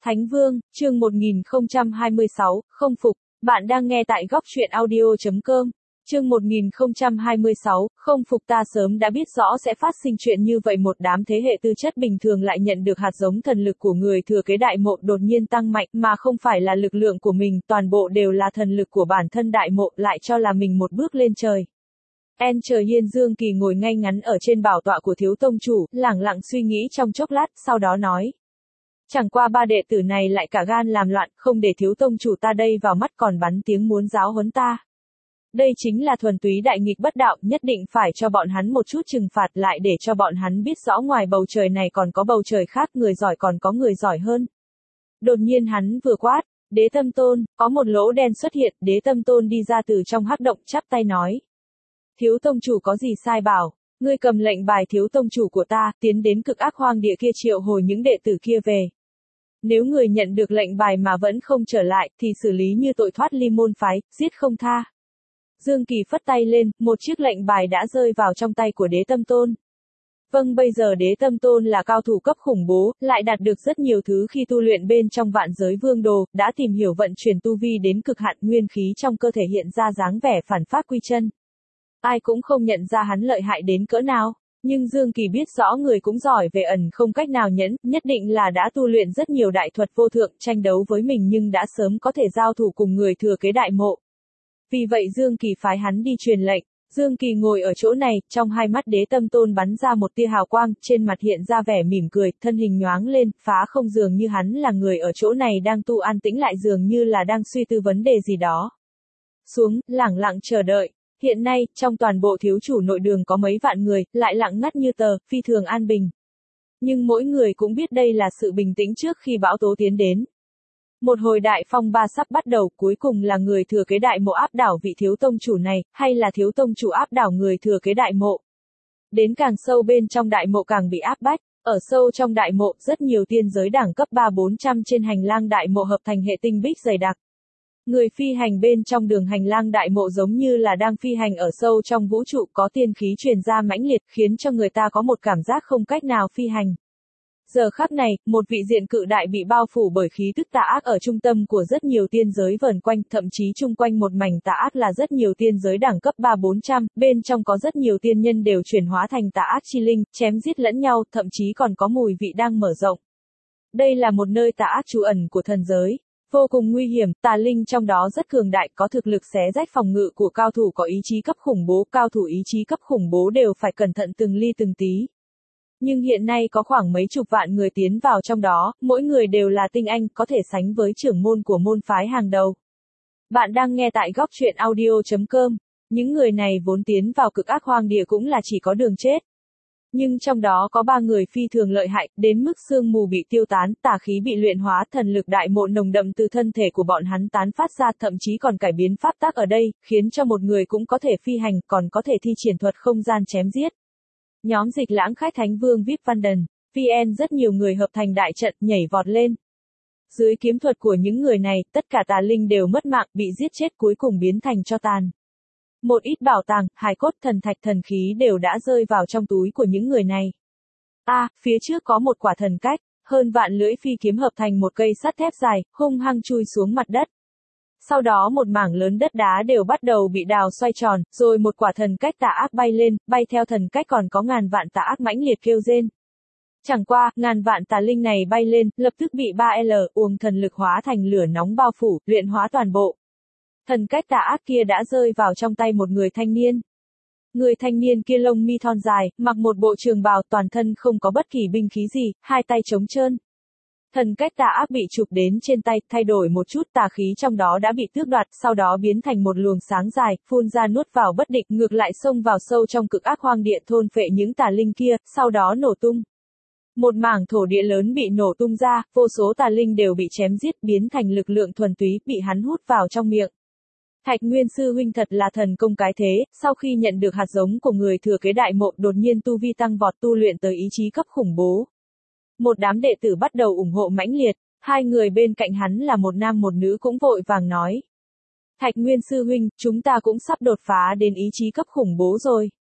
Thánh Vương, chương 1026, không phục, bạn đang nghe tại góc truyện audio.com. Chương 1026, không phục. Ta sớm đã biết rõ sẽ phát sinh chuyện như vậy. Một đám thế hệ tư chất bình thường lại nhận được hạt giống thần lực của người thừa kế đại mộ đột nhiên tăng mạnh, mà không phải là lực lượng của mình, toàn bộ đều là thần lực của bản thân đại mộ, lại cho là mình một bước lên trời. Trời Hiên Dương Kỳ ngồi ngay ngắn ở trên bảo tọa của thiếu tông chủ, lẳng lặng suy nghĩ trong chốc lát, sau đó nói. Chẳng qua ba đệ tử này lại cả gan làm loạn, không để thiếu tông chủ ta đây vào mắt còn bắn tiếng muốn giáo huấn ta. Đây chính là thuần túy đại nghịch bất đạo, nhất định phải cho bọn hắn một chút trừng phạt lại để cho bọn hắn biết rõ ngoài bầu trời này còn có bầu trời khác, người giỏi còn có người giỏi hơn. Đột nhiên hắn vừa quát, Đế Tâm Tôn, có một lỗ đen xuất hiện, Đế Tâm Tôn đi ra từ trong hắc động chắp tay nói. Thiếu tông chủ có gì sai bảo, ngươi cầm lệnh bài thiếu tông chủ của ta, tiến đến cực ác hoang địa kia triệu hồi những đệ tử kia về. Nếu người nhận được lệnh bài mà vẫn không trở lại, thì xử lý như tội thoát ly môn phái, giết không tha. Dương Kỳ phất tay lên, một chiếc lệnh bài đã rơi vào trong tay của Đế Tâm Tôn. Vâng, bây giờ Đế Tâm Tôn là cao thủ cấp khủng bố, lại đạt được rất nhiều thứ khi tu luyện bên trong vạn giới vương đồ, đã tìm hiểu vận chuyển tu vi đến cực hạn, nguyên khí trong cơ thể hiện ra dáng vẻ phản pháp quy chân. Ai cũng không nhận ra hắn lợi hại đến cỡ nào. Nhưng Dương Kỳ biết rõ người cũng giỏi về ẩn không cách nào nhẫn, nhất định là đã tu luyện rất nhiều đại thuật vô thượng, tranh đấu với mình nhưng đã sớm có thể giao thủ cùng người thừa kế đại mộ. Vì vậy Dương Kỳ phái hắn đi truyền lệnh. Dương Kỳ ngồi ở chỗ này, trong hai mắt Đế Tâm Tôn bắn ra một tia hào quang, trên mặt hiện ra vẻ mỉm cười, thân hình nhoáng lên, phá không dường như hắn là người ở chỗ này đang tu an tĩnh lại dường như là đang suy tư vấn đề gì đó. Xuống, lẳng lặng chờ đợi. Hiện nay, trong toàn bộ thiếu chủ nội đường có mấy vạn người, lại lặng ngắt như tờ, phi thường an bình. Nhưng mỗi người cũng biết đây là sự bình tĩnh trước khi bão tố tiến đến. Một hồi đại phong ba sắp bắt đầu, cuối cùng là người thừa kế đại mộ áp đảo vị thiếu tông chủ này, hay là thiếu tông chủ áp đảo người thừa kế đại mộ. Đến càng sâu bên trong đại mộ càng bị áp bách, ở sâu trong đại mộ, rất nhiều tiên giới đẳng cấp 3-400 trên hành lang đại mộ hợp thành hệ tinh bích dày đặc. Người phi hành bên trong đường hành lang đại mộ giống như là đang phi hành ở sâu trong vũ trụ, có tiên khí truyền ra mãnh liệt, khiến cho người ta có một cảm giác không cách nào phi hành. Giờ khắc này, một vị diện cự đại bị bao phủ bởi khí tức tà ác ở trung tâm của rất nhiều tiên giới vờn quanh, thậm chí chung quanh một mảnh tà ác là rất nhiều tiên giới đẳng cấp 3-400, bên trong có rất nhiều tiên nhân đều chuyển hóa thành tà ác chi linh, chém giết lẫn nhau, thậm chí còn có mùi vị đang mở rộng. Đây là một nơi tà ác trú ẩn của thần giới. Vô cùng nguy hiểm, tà linh trong đó rất cường đại, có thực lực xé rách phòng ngự của cao thủ có ý chí cấp khủng bố, cao thủ ý chí cấp khủng bố đều phải cẩn thận từng ly từng tí. Nhưng hiện nay có khoảng mấy chục vạn người tiến vào trong đó, mỗi người đều là tinh anh, có thể sánh với trưởng môn của môn phái hàng đầu. Bạn đang nghe tại góc truyện audio.com, những người này vốn tiến vào cực ác hoang địa cũng là chỉ có đường chết. Nhưng trong đó có 3 người phi thường lợi hại, đến mức sương mù bị tiêu tán, tà khí bị luyện hóa, thần lực đại mộ nồng đậm từ thân thể của bọn hắn tán phát ra, thậm chí còn cải biến pháp tắc ở đây, khiến cho một người cũng có thể phi hành, còn có thể thi triển thuật không gian chém giết. Nhóm Dịch Lãng khách Thánh Vương VIP Văn Đần, VN rất nhiều người hợp thành đại trận, nhảy vọt lên. Dưới kiếm thuật của những người này, tất cả tà linh đều mất mạng, bị giết chết cuối cùng biến thành tro tàn. Một ít bảo tàng, hài cốt, thần thạch, thần khí đều đã rơi vào trong túi của những người này. Phía trước có một quả thần cách, hơn vạn lưỡi phi kiếm hợp thành một cây sắt thép dài, hung hăng chui xuống mặt đất. Sau đó một mảng lớn đất đá đều bắt đầu bị đào xoay tròn, rồi một quả thần cách tà ác bay lên, bay theo thần cách còn có ngàn vạn tà ác mãnh liệt kêu rên. Chẳng qua, ngàn vạn tà linh này bay lên, lập tức bị 3L uông thần lực hóa thành lửa nóng bao phủ, luyện hóa toàn bộ. Thần cách tà ác kia đã rơi vào trong tay một người thanh niên. Người thanh niên kia lông mi thon dài, mặc một bộ trường bào, toàn thân không có bất kỳ binh khí gì, hai tay trống trơn. Thần cách tà ác bị chụp đến trên tay, thay đổi một chút, tà khí trong đó đã bị tước đoạt, sau đó biến thành một luồng sáng dài, phun ra nuốt vào bất định, ngược lại xông vào sâu trong cực ác hoang địa thôn phệ những tà linh kia, sau đó nổ tung. Một mảng thổ địa lớn bị nổ tung ra, vô số tà linh đều bị chém giết, biến thành lực lượng thuần túy, bị hắn hút vào trong miệng. Thạch Nguyên sư huynh thật là thần công cái thế, sau khi nhận được hạt giống của người thừa kế đại mộ, đột nhiên tu vi tăng vọt, tu luyện tới ý chí cấp khủng bố. Một đám đệ tử bắt đầu ủng hộ mãnh liệt, hai người bên cạnh hắn là một nam một nữ cũng vội vàng nói. Thạch Nguyên sư huynh, chúng ta cũng sắp đột phá đến ý chí cấp khủng bố rồi.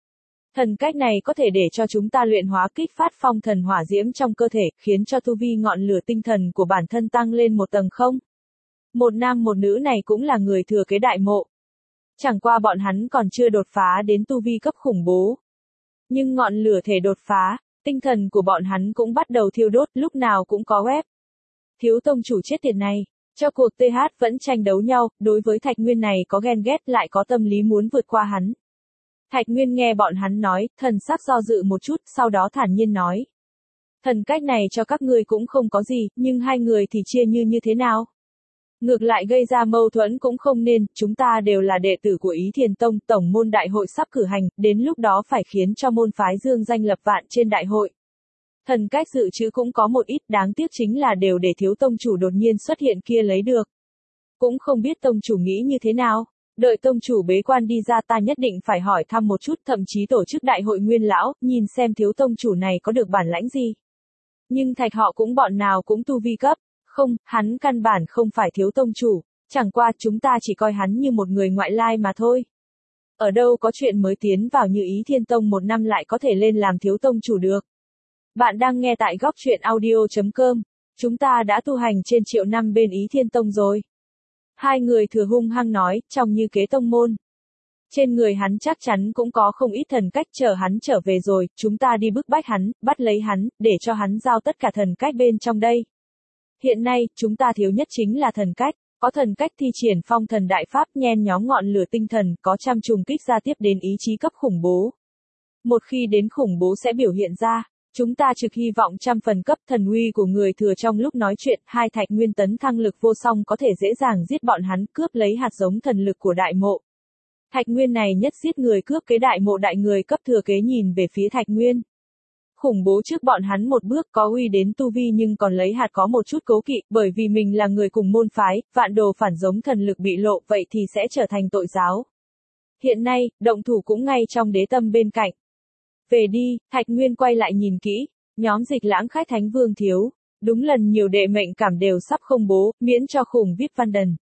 Thần cách này có thể để cho chúng ta luyện hóa kích phát phong thần hỏa diễm trong cơ thể, khiến cho tu vi ngọn lửa tinh thần của bản thân tăng lên một tầng không? Một nam một nữ này cũng là người thừa kế đại mộ. Chẳng qua bọn hắn còn chưa đột phá đến tu vi cấp khủng bố. Nhưng ngọn lửa thể đột phá, tinh thần của bọn hắn cũng bắt đầu thiêu đốt, lúc nào cũng có web. Thiếu tông chủ chết tiệt này, cho cuộc TH vẫn tranh đấu nhau, đối với Thạch Nguyên này có ghen ghét lại có tâm lý muốn vượt qua hắn. Thạch Nguyên nghe bọn hắn nói, thần sắc do dự một chút, sau đó thản nhiên nói. Thần cách này cho các ngươi cũng không có gì, nhưng hai người thì chia như thế nào? Ngược lại gây ra mâu thuẫn cũng không nên, chúng ta đều là đệ tử của Ý Thiền Tông, tổng môn đại hội sắp cử hành, đến lúc đó phải khiến cho môn phái dương danh lập vạn trên đại hội. Thần cách dự trữ cũng có một ít, đáng tiếc chính là đều để thiếu tông chủ đột nhiên xuất hiện kia lấy được. Cũng không biết tông chủ nghĩ như thế nào, đợi tông chủ bế quan đi ra ta nhất định phải hỏi thăm một chút, thậm chí tổ chức đại hội nguyên lão, nhìn xem thiếu tông chủ này có được bản lãnh gì. Nhưng Thạch họ cũng bọn nào cũng tu vi cấp. Không, hắn căn bản không phải thiếu tông chủ, chẳng qua chúng ta chỉ coi hắn như một người ngoại lai mà thôi. Ở đâu có chuyện mới tiến vào như Ý Thiên Tông một năm lại có thể lên làm thiếu tông chủ được. Bạn đang nghe tại góc truyện audio.com, chúng ta đã tu hành trên triệu năm bên Ý Thiên Tông rồi. Hai người thừa hung hăng nói, trong như kế tông môn. Trên người hắn chắc chắn cũng có không ít thần cách, chờ hắn trở về rồi, chúng ta đi bức bách hắn, bắt lấy hắn, để cho hắn giao tất cả thần cách bên trong đây. Hiện nay, chúng ta thiếu nhất chính là thần cách, có thần cách thi triển phong thần đại pháp nhen nhóm ngọn lửa tinh thần, có trăm trùng kích ra tiếp đến ý chí cấp khủng bố. Một khi đến khủng bố sẽ biểu hiện ra, chúng ta trực hy vọng trăm phần cấp thần uy của người thừa trong lúc nói chuyện, hai Thạch Nguyên tấn thăng lực vô song có thể dễ dàng giết bọn hắn, cướp lấy hạt giống thần lực của đại mộ. Thạch Nguyên này nhất giết người cướp kế đại mộ đại người cấp thừa kế nhìn về phía Thạch Nguyên. Khủng bố trước bọn hắn một bước có uy đến tu vi nhưng còn lấy hạt có một chút cố kỵ, bởi vì mình là người cùng môn phái, vạn đồ phản giống thần lực bị lộ vậy thì sẽ trở thành tội giáo. Hiện nay, động thủ cũng ngay trong đế tâm bên cạnh. Về đi, Thạch Nguyên quay lại nhìn kỹ, nhóm Dịch Lãng khách Thánh Vương thiếu, đúng lần nhiều đệ mệnh cảm đều sắp không bố, miễn cho khủng VIP văn đần.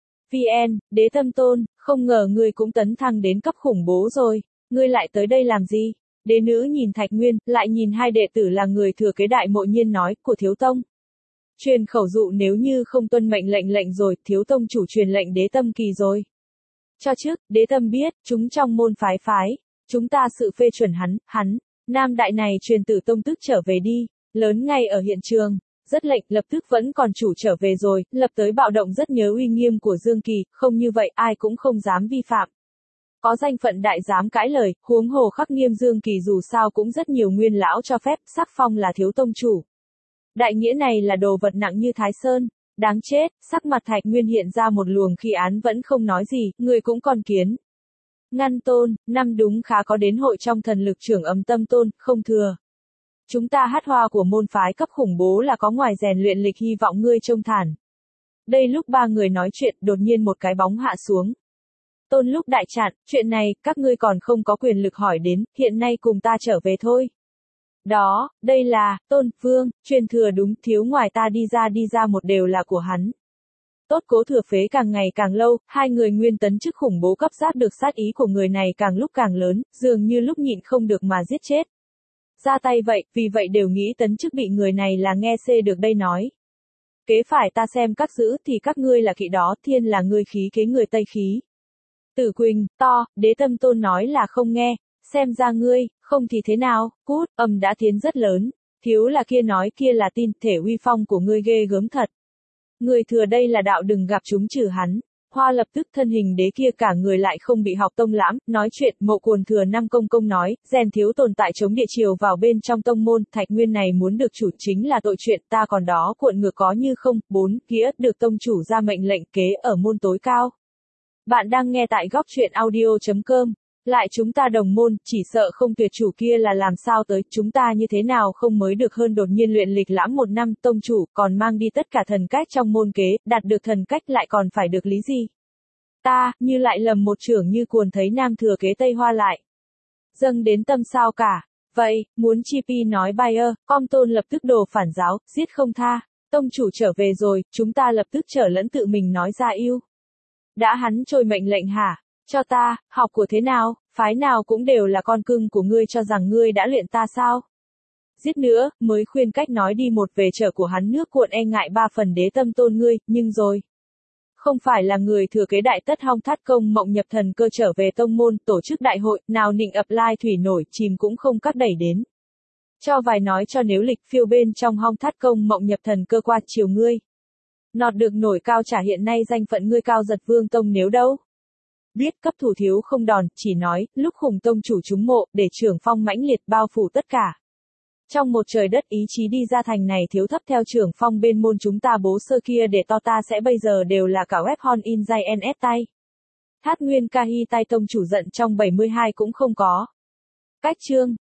VN, đế tâm tôn, không ngờ ngươi cũng tấn thăng đến cấp khủng bố rồi, ngươi lại tới đây làm gì? Đế nữ nhìn Thạch Nguyên, lại nhìn hai đệ tử là người thừa kế đại mộ nhiên nói, của thiếu tông. Truyền khẩu dụ nếu như không tuân mệnh lệnh rồi, thiếu tông chủ truyền lệnh đế tâm kỳ rồi. Cho trước, đế tâm biết, chúng trong môn phái, chúng ta sự phê chuẩn hắn, nam đại này truyền tử tông tức trở về đi, lớn ngay ở hiện trường, rất lệnh, lập tức vẫn còn chủ trở về rồi, lập tới bạo động rất nhớ uy nghiêm của Dương Kỳ, không như vậy ai cũng không dám vi phạm. Có danh phận đại dám cãi lời, huống hồ khắc nghiêm Dương Kỳ dù sao cũng rất nhiều nguyên lão cho phép, sắc phong là thiếu tông chủ. Đại nghĩa này là đồ vật nặng như Thái Sơn, đáng chết, sắc mặt Thạch Nguyên hiện ra một luồng khi án vẫn không nói gì, người cũng còn kiến. Ngăn tôn, năm đúng khá có đến hội trong thần lực trưởng âm tâm tôn, không thừa. Chúng ta hát hoa của môn phái cấp khủng bố là có ngoài rèn luyện lịch hy vọng ngươi trông thản. Đây lúc ba người nói chuyện, đột nhiên một cái bóng hạ xuống. Tôn lúc đại chặn, chuyện này, các ngươi còn không có quyền lực hỏi đến, hiện nay cùng ta trở về thôi. Đó, đây là, Tôn, Vương, truyền thừa đúng, thiếu ngoài ta đi ra một đều là của hắn. Tốt cố thừa phế càng ngày càng lâu, hai người nguyên tấn chức khủng bố cấp giáp được sát ý của người này càng lúc càng lớn, dường như lúc nhịn không được mà giết chết. Ra tay vậy, vì vậy đều nghĩ tấn chức bị người này là nghe xê được đây nói. Kế phải ta xem các giữ thì các ngươi là kỵ đó, thiên là ngươi khí kế người Tây khí. Tử Quỳnh, to, đế tâm tôn nói là không nghe, xem ra ngươi, không thì thế nào, cút, âm đã tiến rất lớn, thiếu là kia nói kia là tin, thể uy phong của ngươi ghê gớm thật. Người thừa đây là đạo đừng gặp chúng trừ hắn, hoa lập tức thân hình đế kia cả người lại không bị học tông lãm, nói chuyện, mộ cuồn thừa năm công nói, rèn thiếu tồn tại chống địa chiều vào bên trong tông môn, Thạch Nguyên này muốn được chủ chính là tội chuyện, ta còn đó cuộn ngược có như không, 4, nghĩa, được tông chủ ra mệnh lệnh kế ở môn tối cao. Bạn đang nghe tại góc truyện audio.com. Lại chúng ta đồng môn, chỉ sợ không tuyệt chủ kia là làm sao tới, chúng ta như thế nào không mới được hơn đột nhiên luyện lịch lãm một năm, tông chủ, còn mang đi tất cả thần cách trong môn kế, đạt được thần cách lại còn phải được lý gì? Ta, như lại lầm một trưởng như cuồn thấy nam thừa kế Tây Hoa lại. Dâng đến tâm sao cả. Vậy, muốn chi pi nói Bayer, com tôn lập tức đồ phản giáo, giết không tha, tông chủ trở về rồi, chúng ta lập tức trở lẫn tự mình nói ra yêu. Đã hắn trôi mệnh lệnh hả? Cho ta, học của thế nào? phái nào cũng đều là con cưng của ngươi, cho rằng ngươi đã luyện ta sao? Giết nữa, mới khuyên cách nói đi một về trở của hắn nước cuộn e ngại ba phần đế tâm tôn ngươi, nhưng rồi. Không phải là người thừa kế đại tất hong thắt công mộng nhập thần cơ trở về tông môn, tổ chức đại hội, nào nịnh ập lai thủy nổi, chìm cũng không các đẩy đến. Cho vài nói cho nếu lịch phiêu bên trong hong thắt công mộng nhập thần cơ qua chiều ngươi. Nọt được nổi cao trả hiện nay danh phận ngươi cao giật vương tông nếu đâu. Biết cấp thủ thiếu không đòn, chỉ nói, lúc khủng tông chủ chúng mộ, để trưởng phong mãnh liệt bao phủ tất cả. Trong một trời đất ý chí đi ra thành này thiếu thấp theo trưởng phong bên môn chúng ta bố sơ kia để to ta sẽ bây giờ đều là cả web hon in dây ns tay. Thát nguyên ca hi tai tông chủ giận trong 72 cũng không có. Cách chương.